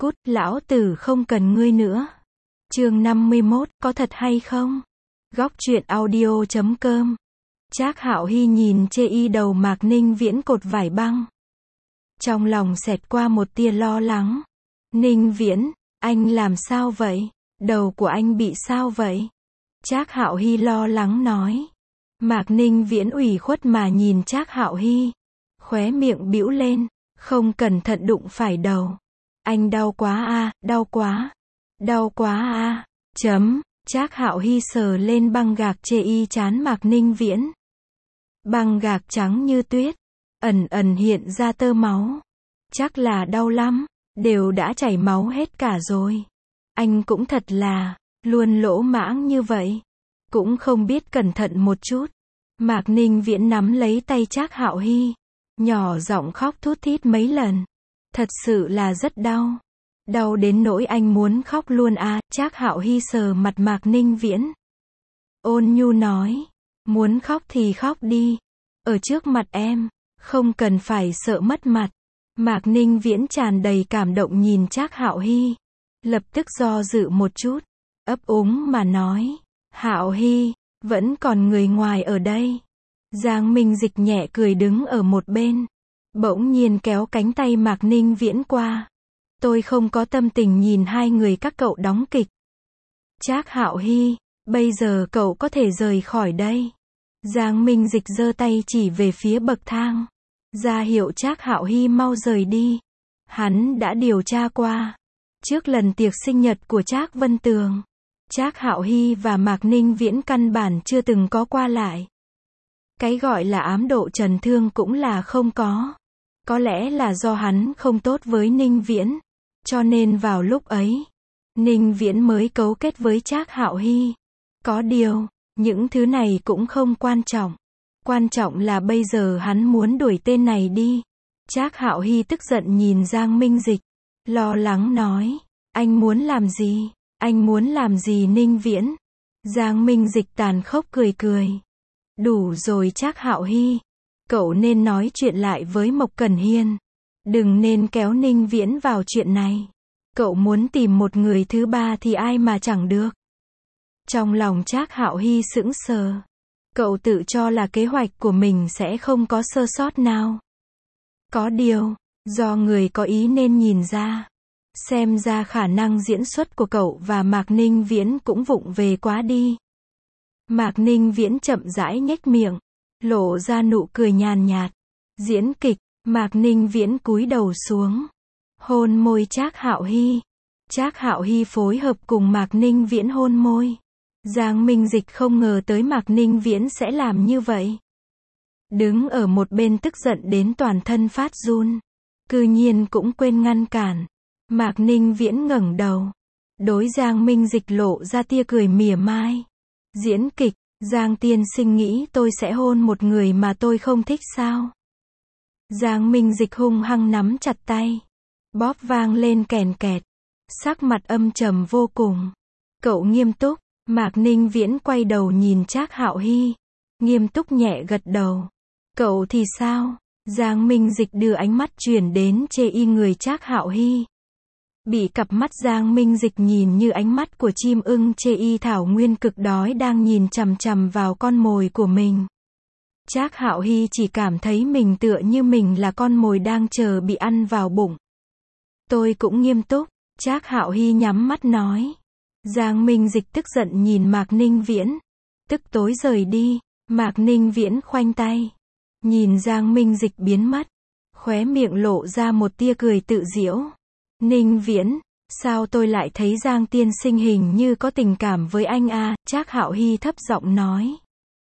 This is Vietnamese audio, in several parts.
Cút, lão tử không cần ngươi nữa. Chương 51, có thật hay không? Góc truyện audio.com. Trác Hạo Hy nhìn chê y đầu Mạc Ninh Viễn cột vải băng. Trong lòng xẹt qua một tia lo lắng. Ninh Viễn, anh làm sao vậy? Đầu của anh bị sao vậy? Trác Hạo Hy lo lắng nói. Mạc Ninh Viễn ủy khuất mà nhìn Trác Hạo Hy. Khóe miệng bĩu lên, không cẩn thận đụng phải đầu. Anh đau quá a, đau quá. Đau quá a. Trác Hạo Hy sờ lên băng gạc chê y trán Mạc Ninh Viễn. Băng gạc trắng như tuyết, ẩn ẩn hiện ra tơ máu. Chắc là đau lắm, đều đã chảy máu hết cả rồi. Anh cũng thật là, luôn lỗ mãng như vậy. Cũng không biết cẩn thận một chút. Mạc Ninh Viễn nắm lấy tay Trác Hạo Hy, nhỏ giọng khóc thút thít mấy lần. Thật sự là rất đau. Đau đến nỗi anh muốn khóc luôn à. Trác Hạo Hy sờ mặt Mạc Ninh Viễn, ôn nhu nói. Muốn khóc thì khóc đi. Ở trước mặt em, không cần phải sợ mất mặt. Mạc Ninh Viễn tràn đầy cảm động nhìn Trác Hạo Hy. Lập tức do dự một chút, ấp úng mà nói. Hạo Hy, vẫn còn người ngoài ở đây. Giang Minh Dịch nhẹ cười đứng ở một bên. Bỗng nhiên kéo cánh tay Mạc Ninh Viễn qua. Tôi không có tâm tình nhìn hai người các cậu đóng kịch. Trác Hạo Hy, bây giờ cậu có thể rời khỏi đây. Giang Minh Dịch giơ tay chỉ về phía bậc thang, ra hiệu Trác Hạo Hy mau rời đi. Hắn đã điều tra qua. Trước lần tiệc sinh nhật của Trác Vân Tường, Trác Hạo Hy và Mạc Ninh Viễn căn bản chưa từng có qua lại. Cái gọi là ám độ trần thương cũng là không có. Có lẽ là do hắn không tốt với Ninh Viễn, cho nên vào lúc ấy, Ninh Viễn mới cấu kết với Trác Hạo Hy. Có điều, những thứ này cũng không quan trọng. Quan trọng là bây giờ hắn muốn đuổi tên này đi. Trác Hạo Hy tức giận nhìn Giang Minh Dịch, lo lắng nói. Anh muốn làm gì? Anh muốn làm gì Ninh Viễn? Giang Minh Dịch tàn khốc cười cười. Đủ rồi Trác Hạo Hy. Cậu nên nói chuyện lại với Mộc Cẩn Hiên. Đừng nên kéo Ninh Viễn vào chuyện này. Cậu muốn tìm một người thứ ba thì ai mà chẳng được. Trong lòng Trác Hạo Hy sững sờ. Cậu tự cho là kế hoạch của mình sẽ không có sơ sót nào. Có điều, do người có ý nên nhìn ra. Xem ra khả năng diễn xuất của cậu và Mạc Ninh Viễn cũng vụng về quá đi. Mạc Ninh Viễn chậm rãi nhếch miệng, lộ ra nụ cười nhàn nhạt. Diễn kịch, Mạc Ninh Viễn cúi đầu xuống, hôn môi Trác Hạo Hy. Trác Hạo Hy phối hợp cùng Mạc Ninh Viễn hôn môi. Giang Minh Dịch không ngờ tới Mạc Ninh Viễn sẽ làm như vậy. Đứng ở một bên tức giận đến toàn thân phát run. Cư nhiên cũng quên ngăn cản. Mạc Ninh Viễn ngẩng đầu, đối Giang Minh Dịch lộ ra tia cười mỉa mai. Diễn kịch, Giang tiên sinh nghĩ tôi sẽ hôn một người mà tôi không thích sao? Giang Minh Dịch hung hăng nắm chặt tay. Bóp vang lên kèn kẹt. Sắc mặt âm trầm vô cùng. Cậu nghiêm túc. Mạc Ninh Viễn quay đầu nhìn Trác Hạo Hy. Nghiêm túc nhẹ gật đầu. Cậu thì sao? Giang Minh Dịch đưa ánh mắt chuyển đến chê y người Trác Hạo Hy. Bị cặp mắt Giang Minh Dịch nhìn như ánh mắt của chim ưng chê y thảo nguyên cực đói đang nhìn chằm chằm vào con mồi của mình. Trác Hạo Hy chỉ cảm thấy mình tựa như mình là con mồi đang chờ bị ăn vào bụng. Tôi cũng nghiêm túc. Trác Hạo Hy nhắm mắt nói. Giang Minh Dịch tức giận nhìn Mạc Ninh Viễn. Tức tối rời đi. Mạc Ninh Viễn khoanh tay, nhìn Giang Minh Dịch biến mất. Khóe miệng lộ ra một tia cười tự giễu. Ninh Viễn, sao tôi lại thấy Giang tiên sinh hình như có tình cảm với anh à? Trác Hạo Hy thấp giọng nói.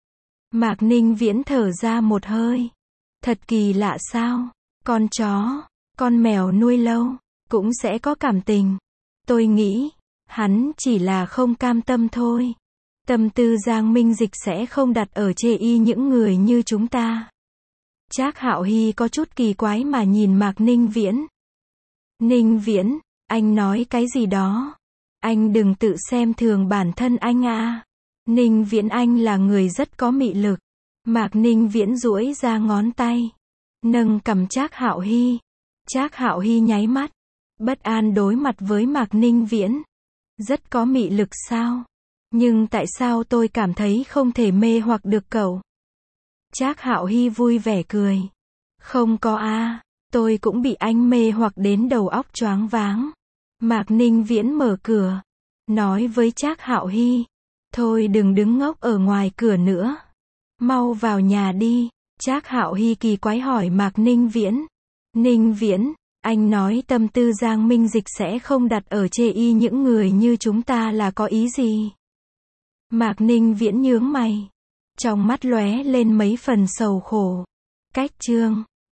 Mạc Ninh Viễn thở ra một hơi. Thật kỳ lạ sao? Con chó, con mèo nuôi lâu, cũng sẽ có cảm tình. Tôi nghĩ, hắn chỉ là không cam tâm thôi. Tâm tư Giang Minh Dịch sẽ không đặt ở chê y những người như chúng ta. Trác Hạo Hy có chút kỳ quái mà nhìn Mạc Ninh Viễn. Ninh Viễn, anh nói cái gì đó? Anh đừng tự xem thường bản thân anh à. Ninh Viễn anh là người rất có mị lực. Mạc Ninh Viễn duỗi ra ngón tay, nâng cằm Trác Hạo Hy. Trác Hạo Hy nháy mắt. Bất an đối mặt với Mạc Ninh Viễn. Rất có mị lực sao? Nhưng tại sao tôi cảm thấy không thể mê hoặc được cậu? Trác Hạo Hy vui vẻ cười. Không có a, tôi cũng bị anh mê hoặc đến đầu óc choáng váng. Mạc Ninh Viễn mở cửa, nói với Trác Hạo Hy. Thôi đừng đứng ngốc ở ngoài cửa nữa. Mau vào nhà đi. Trác Hạo Hy kỳ quái hỏi Mạc Ninh Viễn. Ninh Viễn, anh nói tâm tư Giang Minh Dịch sẽ không đặt ở chê y những người như chúng ta là có ý gì? Mạc Ninh Viễn nhướng mày. Trong mắt lóe lên mấy phần sầu khổ. Cách chương